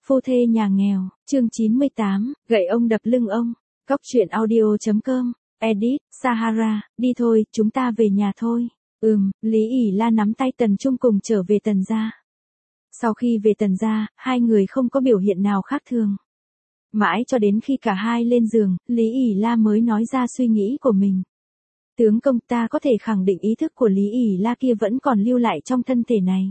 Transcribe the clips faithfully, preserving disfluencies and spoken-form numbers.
Phu thê nhà nghèo, chương chín mươi tám, gậy ông đập lưng ông. Cóc truyện audio.com, edit, Sahara, đi thôi, chúng ta về nhà thôi. Ừm, Lý ỉ La nắm tay Tần Trung cùng trở về Tần gia. Sau khi về Tần gia, hai người không có biểu hiện nào khác thường. Mãi cho đến khi cả hai lên giường, Lý ỉ La mới nói ra suy nghĩ của mình. Tướng công, ta có thể khẳng định ý thức của Lý ỉ La kia vẫn còn lưu lại trong thân thể này.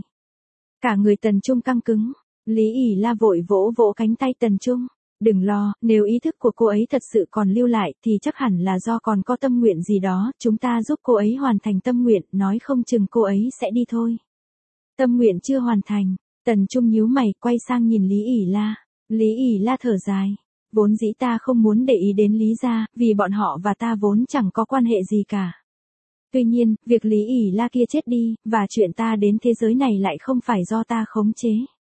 Cả người Tần Trung căng cứng. Lý ỉ La vội vỗ vỗ cánh tay Tần Trung. Đừng lo, nếu ý thức của cô ấy thật sự còn lưu lại thì chắc hẳn là do còn có tâm nguyện gì đó, chúng ta giúp cô ấy hoàn thành tâm nguyện, nói không chừng cô ấy sẽ đi thôi. Tâm nguyện chưa hoàn thành, Tần Trung nhíu mày, quay sang nhìn Lý ỉ La. Lý ỉ La thở dài. Vốn dĩ ta không muốn để ý đến Lý gia, vì bọn họ và ta vốn chẳng có quan hệ gì cả. Tuy nhiên, việc Lý ỉ La kia chết đi, và chuyện ta đến thế giới này lại không phải do ta khống chế.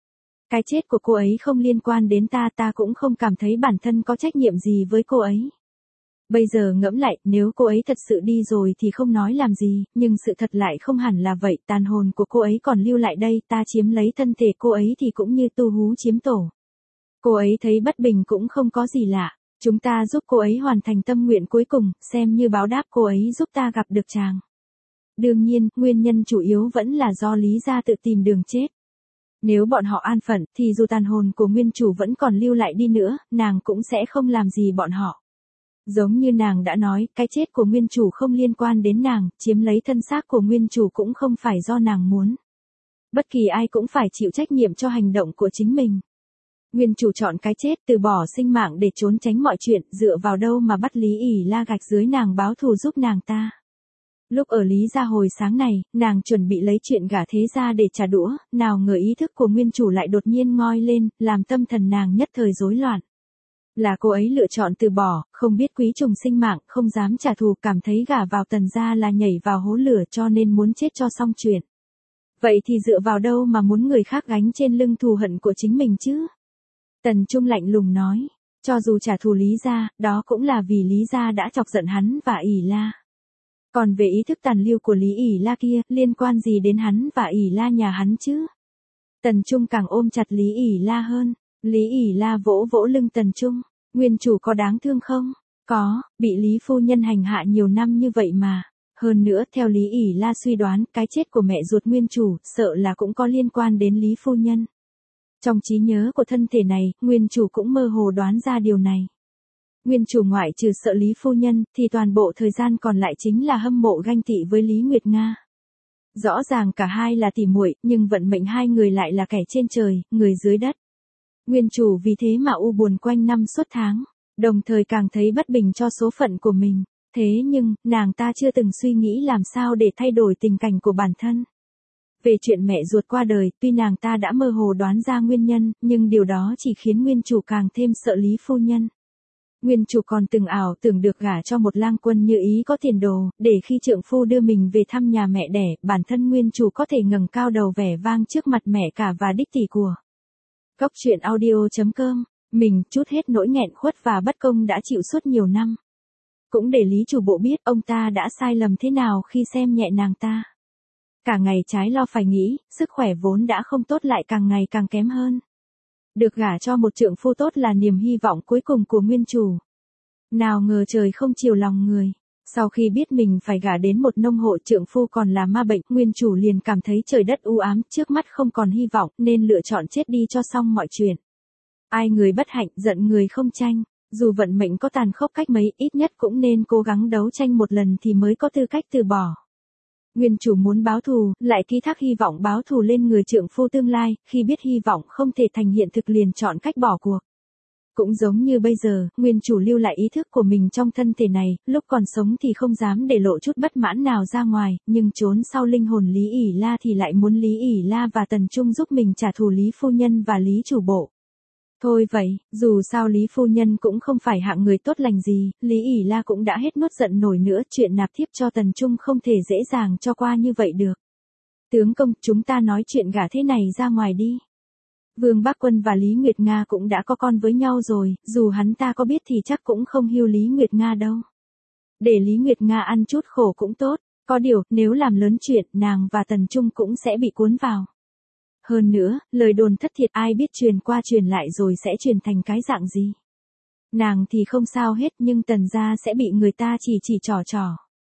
Cái chết của cô ấy không liên quan đến ta, ta cũng không cảm thấy bản thân có trách nhiệm gì với cô ấy. Bây giờ ngẫm lại, nếu cô ấy thật sự đi rồi thì không nói làm gì, nhưng sự thật lại không hẳn là vậy, tàn hồn của cô ấy còn lưu lại đây, ta chiếm lấy thân thể cô ấy thì cũng như tu hú chiếm tổ. Cô ấy thấy bất bình cũng không có gì lạ, chúng ta giúp cô ấy hoàn thành tâm nguyện cuối cùng, xem như báo đáp cô ấy giúp ta gặp được chàng. Đương nhiên, nguyên nhân chủ yếu vẫn là do Lý gia tự tìm đường chết. Nếu bọn họ an phận, thì dù tàn hồn của nguyên chủ vẫn còn lưu lại đi nữa, nàng cũng sẽ không làm gì bọn họ. Giống như nàng đã nói, cái chết của nguyên chủ không liên quan đến nàng, chiếm lấy thân xác của nguyên chủ cũng không phải do nàng muốn. Bất kỳ ai cũng phải chịu trách nhiệm cho hành động của chính mình. Nguyên chủ chọn cái chết, từ bỏ sinh mạng để trốn tránh mọi chuyện, dựa vào đâu mà bắt Lý ỉ La gạch dưới nàng báo thù giúp nàng ta. Lúc ở Lý gia hồi sáng này, nàng chuẩn bị lấy chuyện gả thế gia để trả đũa, nào ngờ ý thức của nguyên chủ lại đột nhiên ngoi lên, làm tâm thần nàng nhất thời rối loạn. Là cô ấy lựa chọn từ bỏ, không biết quý trùng sinh mạng, không dám trả thù, cảm thấy gả vào Tần gia là nhảy vào hố lửa cho nên muốn chết cho xong chuyện. Vậy thì dựa vào đâu mà muốn người khác gánh trên lưng thù hận của chính mình chứ? Tần Trung lạnh lùng nói, cho dù trả thù Lý gia, đó cũng là vì Lý gia đã chọc giận hắn và ỉ La. Còn về ý thức tàn lưu của Lý ỉ La kia, liên quan gì đến hắn và ỉ La nhà hắn chứ? Tần Trung càng ôm chặt Lý ỉ La hơn. Lý ỉ La vỗ vỗ lưng Tần Trung. Nguyên chủ có đáng thương không? Có, bị Lý phu nhân hành hạ nhiều năm như vậy mà. Hơn nữa, theo Lý ỉ La suy đoán, cái chết của mẹ ruột nguyên chủ, sợ là cũng có liên quan đến Lý phu nhân. Trong trí nhớ của thân thể này, nguyên chủ cũng mơ hồ đoán ra điều này. Nguyên chủ ngoại trừ sợ Lý phu nhân, thì toàn bộ thời gian còn lại chính là hâm mộ ganh tị với Lý Nguyệt Nga. Rõ ràng cả hai là tỉ muội, nhưng vận mệnh hai người lại là kẻ trên trời, người dưới đất. Nguyên chủ vì thế mà u buồn quanh năm suốt tháng, đồng thời càng thấy bất bình cho số phận của mình. Thế nhưng, nàng ta chưa từng suy nghĩ làm sao để thay đổi tình cảnh của bản thân. Về chuyện mẹ ruột qua đời, tuy nàng ta đã mơ hồ đoán ra nguyên nhân, nhưng điều đó chỉ khiến nguyên chủ càng thêm sợ Lý phu nhân. Nguyên chủ còn từng ảo tưởng được gả cho một lang quân như ý có tiền đồ, để khi trượng phu đưa mình về thăm nhà mẹ đẻ, bản thân nguyên chủ có thể ngẩng cao đầu vẻ vang trước mặt mẹ cả và đích tỷ của. Cóc truyện audio.com, mình chút hết nỗi nghẹn khuất và bất công đã chịu suốt nhiều năm. Cũng để Lý chủ bộ biết ông ta đã sai lầm thế nào khi xem nhẹ nàng ta. Cả ngày trái lo phải nghĩ, sức khỏe vốn đã không tốt lại càng ngày càng kém hơn. Được gả cho một trượng phu tốt là niềm hy vọng cuối cùng của nguyên chủ. Nào ngờ trời không chiều lòng người. Sau khi biết mình phải gả đến một nông hộ trượng phu còn là ma bệnh, nguyên chủ liền cảm thấy trời đất u ám, trước mắt không còn hy vọng, nên lựa chọn chết đi cho xong mọi chuyện. Ai người bất hạnh, giận người không tranh. Dù vận mệnh có tàn khốc cách mấy, ít nhất cũng nên cố gắng đấu tranh một lần thì mới có tư cách từ bỏ. Nguyên chủ muốn báo thù, lại ký thác hy vọng báo thù lên người trượng phu tương lai, khi biết hy vọng không thể thành hiện thực liền chọn cách bỏ cuộc. Cũng giống như bây giờ, nguyên chủ lưu lại ý thức của mình trong thân thể này, lúc còn sống thì không dám để lộ chút bất mãn nào ra ngoài, nhưng trốn sau linh hồn Lý ỉ La thì lại muốn Lý ỉ La và Tần Trung giúp mình trả thù Lý phu nhân và Lý chủ bộ. Thôi vậy, dù sao Lý phu nhân cũng không phải hạng người tốt lành gì, Lý ỉ La cũng đã hết nuốt giận nổi nữa, chuyện nạp thiếp cho Tần Trung không thể dễ dàng cho qua như vậy được. Tướng công, chúng ta nói chuyện gả thế này ra ngoài đi. Vương Bác Quân và Lý Nguyệt Nga cũng đã có con với nhau rồi, dù hắn ta có biết thì chắc cũng không hiu Lý Nguyệt Nga đâu. Để Lý Nguyệt Nga ăn chút khổ cũng tốt, có điều, nếu làm lớn chuyện, nàng và Tần Trung cũng sẽ bị cuốn vào. Hơn nữa, lời đồn thất thiệt ai biết truyền qua truyền lại rồi sẽ truyền thành cái dạng gì. Nàng thì không sao hết nhưng Tần gia sẽ bị người ta chỉ chỉ trò trò.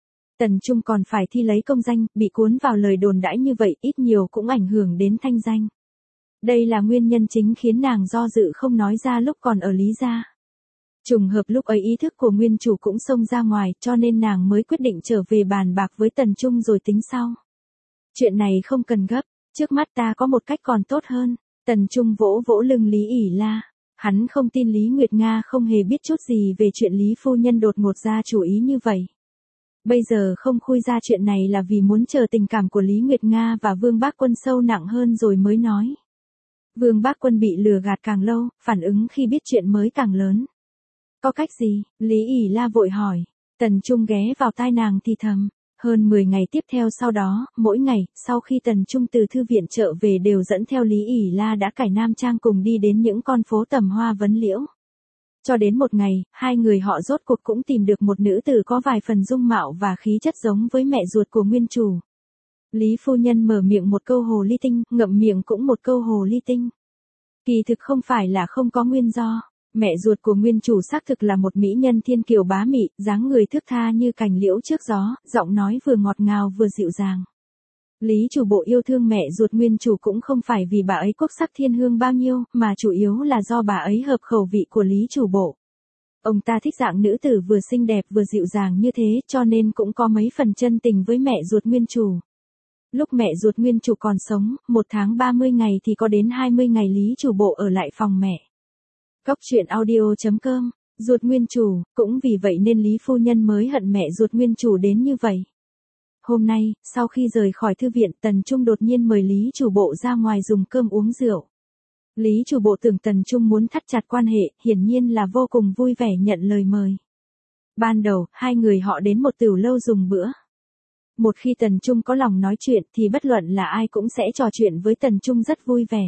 Tần Trung còn phải thi lấy công danh, bị cuốn vào lời đồn đãi như vậy ít nhiều cũng ảnh hưởng đến thanh danh. Đây là nguyên nhân chính khiến nàng do dự không nói ra lúc còn ở Lý gia. Trùng hợp lúc ấy ý thức của nguyên chủ cũng xông ra ngoài cho nên nàng mới quyết định trở về bàn bạc với Tần Trung rồi tính sau. Chuyện này không cần gấp, trước mắt ta có một cách còn tốt hơn. Tần Trung vỗ vỗ lưng Lý ỉ La. Hắn không tin Lý Nguyệt Nga không hề biết chút gì về chuyện Lý phu nhân đột ngột ra chủ ý như vậy. Bây giờ không khui ra chuyện này là vì muốn chờ tình cảm của Lý Nguyệt Nga và Vương Bác Quân sâu nặng hơn rồi mới nói. Vương Bác Quân bị lừa gạt càng lâu, phản ứng khi biết chuyện mới càng lớn. Có cách gì? Lý ỉ La vội hỏi. Tần Trung ghé vào tai nàng thì thầm. Hơn mười ngày tiếp theo sau đó, mỗi ngày, sau khi Tần Trung từ thư viện trở về đều dẫn theo Lý ỉ La đã cải nam trang cùng đi đến những con phố tầm hoa vấn liễu. Cho đến một ngày, hai người họ rốt cuộc cũng tìm được một nữ tử có vài phần dung mạo và khí chất giống với mẹ ruột của nguyên chủ. Lý phu nhân mở miệng một câu hồ ly tinh, ngậm miệng cũng một câu hồ ly tinh. Kỳ thực không phải là không có nguyên do. Mẹ ruột của nguyên chủ xác thực là một mỹ nhân thiên kiều bá mị, dáng người thước tha như cành liễu trước gió, giọng nói vừa ngọt ngào vừa dịu dàng. Lý chủ bộ yêu thương mẹ ruột nguyên chủ cũng không phải vì bà ấy quốc sắc thiên hương bao nhiêu, mà chủ yếu là do bà ấy hợp khẩu vị của Lý chủ bộ. Ông ta thích dạng nữ tử vừa xinh đẹp vừa dịu dàng như thế cho nên cũng có mấy phần chân tình với mẹ ruột nguyên chủ. Lúc mẹ ruột nguyên chủ còn sống, một tháng ba mươi ngày thì có đến hai mươi ngày Lý chủ bộ ở lại phòng mẹ. Cóc truyện audio chấm com, ruột nguyên chủ, cũng vì vậy nên Lý phu nhân mới hận mẹ ruột nguyên chủ đến như vậy. Hôm nay, sau khi rời khỏi thư viện, Tần Trung đột nhiên mời Lý chủ bộ ra ngoài dùng cơm uống rượu. Lý chủ bộ tưởng Tần Trung muốn thắt chặt quan hệ, hiển nhiên là vô cùng vui vẻ nhận lời mời. Ban đầu, hai người họ đến một tửu lâu dùng bữa. Một khi Tần Trung có lòng nói chuyện thì bất luận là ai cũng sẽ trò chuyện với Tần Trung rất vui vẻ.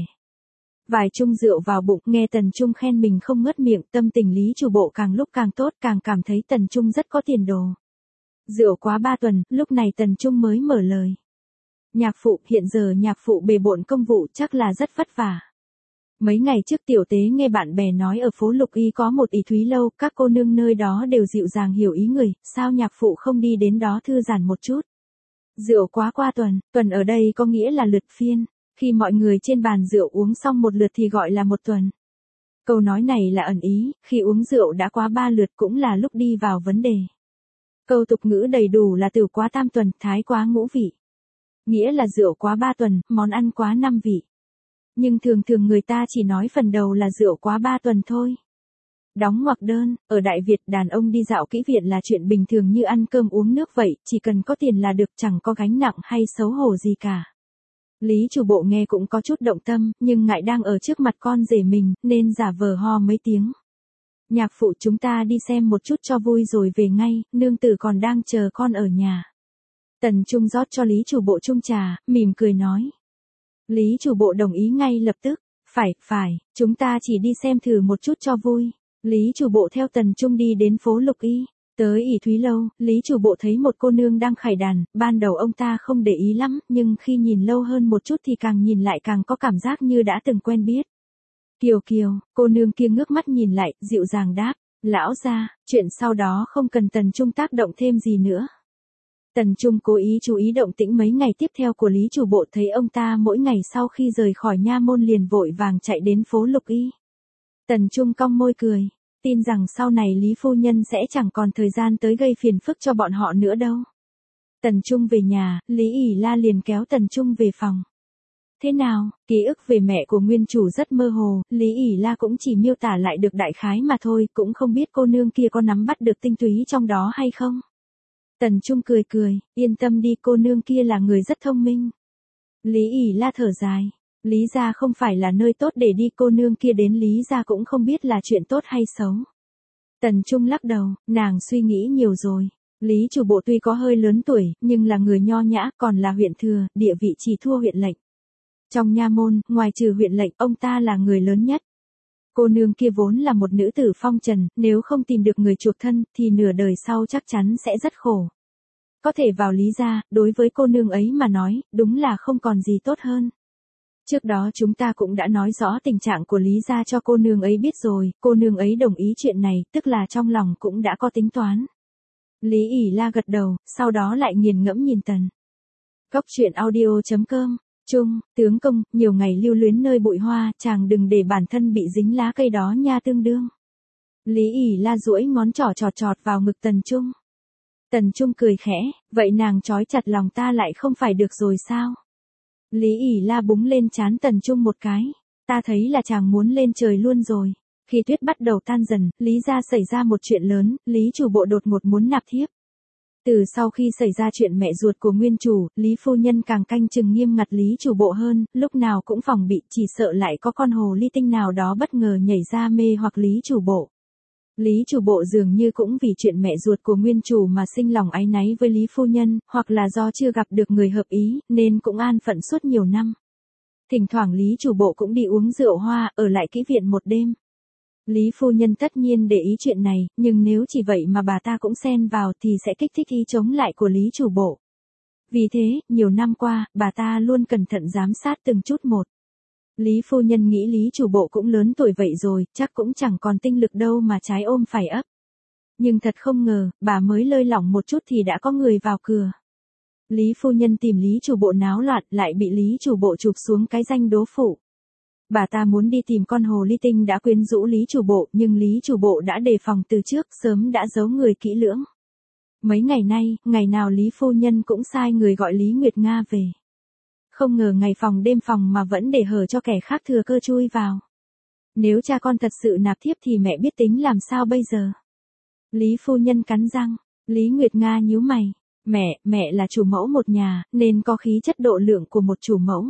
Vài chung rượu vào bụng, nghe Tần Trung khen mình không ngớt miệng, tâm tình Lý chủ bộ càng lúc càng tốt, càng cảm thấy Tần Trung rất có tiền đồ. Rượu quá ba tuần, lúc này Tần Trung mới mở lời. Nhạc phụ, hiện giờ nhạc phụ bề bộn công vụ chắc là rất vất vả. Mấy ngày trước tiểu tế nghe bạn bè nói ở phố Lục Y có một ỷ thúy lâu, các cô nương nơi đó đều dịu dàng hiểu ý người, sao nhạc phụ không đi đến đó thư giãn một chút. Rượu quá qua tuần, tuần ở đây có nghĩa là lượt phiên. Khi mọi người trên bàn rượu uống xong một lượt thì gọi là một tuần. Câu nói này là ẩn ý, khi uống rượu đã quá ba lượt cũng là lúc đi vào vấn đề. Câu tục ngữ đầy đủ là tử quá tam tuần, thái quá ngũ vị. Nghĩa là rượu quá ba tuần, món ăn quá năm vị. Nhưng thường thường người ta chỉ nói phần đầu là rượu quá ba tuần thôi. Đóng ngoặc đơn, ở Đại Việt đàn ông đi dạo kỹ viện là chuyện bình thường như ăn cơm uống nước vậy, chỉ cần có tiền là được, chẳng có gánh nặng hay xấu hổ gì cả. Lý chủ bộ nghe cũng có chút động tâm, nhưng ngại đang ở trước mặt con rể mình, nên giả vờ ho mấy tiếng. Nhạc phụ, chúng ta đi xem một chút cho vui rồi về ngay, nương tử còn đang chờ con ở nhà. Tần Trung rót cho Lý chủ bộ chung trà, mỉm cười nói. Lý chủ bộ đồng ý ngay lập tức. Phải, phải, chúng ta chỉ đi xem thử một chút cho vui. Lý chủ bộ theo Tần Trung đi đến phố Lục Y. Tới ỷ thúy lâu, Lý chủ bộ thấy một cô nương đang khải đàn, ban đầu ông ta không để ý lắm, nhưng khi nhìn lâu hơn một chút thì càng nhìn lại càng có cảm giác như đã từng quen biết. Kiều Kiều, cô nương kia ngước mắt nhìn lại, dịu dàng đáp, lão gia, chuyện sau đó không cần Tần Trung tác động thêm gì nữa. Tần Trung cố ý chú ý động tĩnh mấy ngày tiếp theo của Lý chủ bộ, thấy ông ta mỗi ngày sau khi rời khỏi nha môn liền vội vàng chạy đến phố Lục Y. Tần Trung cong môi cười, tin rằng sau này Lý phu nhân sẽ chẳng còn thời gian tới gây phiền phức cho bọn họ nữa đâu. Tần Trung về nhà, Lý ỉ La liền kéo Tần Trung về phòng. Thế nào, ký ức về mẹ của nguyên chủ rất mơ hồ, Lý ỉ La cũng chỉ miêu tả lại được đại khái mà thôi, cũng không biết cô nương kia có nắm bắt được tinh túy trong đó hay không. Tần Trung cười cười, yên tâm đi, cô nương kia là người rất thông minh. Lý ỉ La thở dài, Lý gia không phải là nơi tốt để đi, cô nương kia đến Lý gia cũng không biết là chuyện tốt hay xấu. Tần Trung lắc đầu, nàng suy nghĩ nhiều rồi. Lý chủ bộ tuy có hơi lớn tuổi, nhưng là người nho nhã, còn là huyện thừa, địa vị chỉ thua huyện lệnh. Trong nha môn, ngoài trừ huyện lệnh, ông ta là người lớn nhất. Cô nương kia vốn là một nữ tử phong trần, nếu không tìm được người chuộc thân, thì nửa đời sau chắc chắn sẽ rất khổ. Có thể vào Lý gia, đối với cô nương ấy mà nói, đúng là không còn gì tốt hơn. Trước đó chúng ta cũng đã nói rõ tình trạng của Lý gia cho cô nương ấy biết rồi, cô nương ấy đồng ý chuyện này, tức là trong lòng cũng đã có tính toán. Lý ỉ la gật đầu, sau đó lại nghiền ngẫm nhìn Tần. Cốc truyện audio chấm com, Trung, tướng công, nhiều ngày lưu luyến nơi bụi hoa, chàng đừng để bản thân bị dính lá cây đó nha tương đương. Lý ỉ la duỗi ngón trỏ trọt trọt vào ngực Tần Trung. Tần Trung cười khẽ, vậy nàng trói chặt lòng ta lại không phải được rồi sao? Lý ỉ la búng lên trán Tần Trung một cái, ta thấy là chàng muốn lên trời luôn rồi. Khi tuyết bắt đầu tan dần, Lý gia xảy ra một chuyện lớn, Lý chủ bộ đột ngột muốn nạp thiếp. Từ sau khi xảy ra chuyện mẹ ruột của nguyên chủ, Lý phu nhân càng canh chừng nghiêm ngặt Lý chủ bộ hơn, lúc nào cũng phòng bị, chỉ sợ lại có con hồ ly tinh nào đó bất ngờ nhảy ra mê hoặc Lý chủ bộ. Lý chủ bộ dường như cũng vì chuyện mẹ ruột của nguyên chủ mà sinh lòng áy náy với Lý phu nhân, hoặc là do chưa gặp được người hợp ý, nên cũng an phận suốt nhiều năm. Thỉnh thoảng Lý chủ bộ cũng đi uống rượu hoa, ở lại kỹ viện một đêm. Lý phu nhân tất nhiên để ý chuyện này, nhưng nếu chỉ vậy mà bà ta cũng xen vào thì sẽ kích thích ý chống lại của Lý chủ bộ. Vì thế, nhiều năm qua, bà ta luôn cẩn thận giám sát từng chút một. Lý phu nhân nghĩ Lý chủ bộ cũng lớn tuổi vậy rồi, chắc cũng chẳng còn tinh lực đâu mà trái ôm phải ấp. Nhưng thật không ngờ, bà mới lơi lỏng một chút thì đã có người vào cửa. Lý phu nhân tìm Lý chủ bộ náo loạn, lại bị Lý chủ bộ chụp xuống cái danh đố phụ. Bà ta muốn đi tìm con hồ ly tinh đã quyến rũ Lý chủ bộ, nhưng Lý chủ bộ đã đề phòng từ trước, sớm đã giấu người kỹ lưỡng. Mấy ngày nay, ngày nào Lý phu nhân cũng sai người gọi Lý Nguyệt Nga về. Không ngờ ngày phòng đêm phòng mà vẫn để hở cho kẻ khác thừa cơ chui vào. Nếu cha con thật sự nạp thiếp thì mẹ biết tính làm sao bây giờ? Lý phu nhân cắn răng, Lý Nguyệt Nga nhíu mày. Mẹ, mẹ là chủ mẫu một nhà, nên có khí chất độ lượng của một chủ mẫu.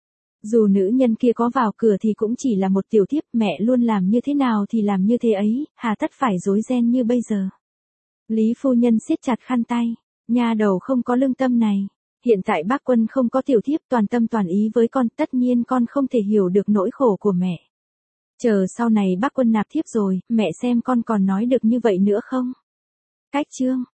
Dù nữ nhân kia có vào cửa thì cũng chỉ là một tiểu thiếp, mẹ luôn làm như thế nào thì làm như thế ấy, hà tất phải rối ren như bây giờ. Lý phu nhân siết chặt khăn tay, nha đầu không có lương tâm này. Hiện tại bác Quân không có tiểu thiếp, toàn tâm toàn ý với con, tất nhiên con không thể hiểu được nỗi khổ của mẹ. Chờ sau này bác Quân nạp thiếp rồi, mẹ xem con còn nói được như vậy nữa không? Cách chương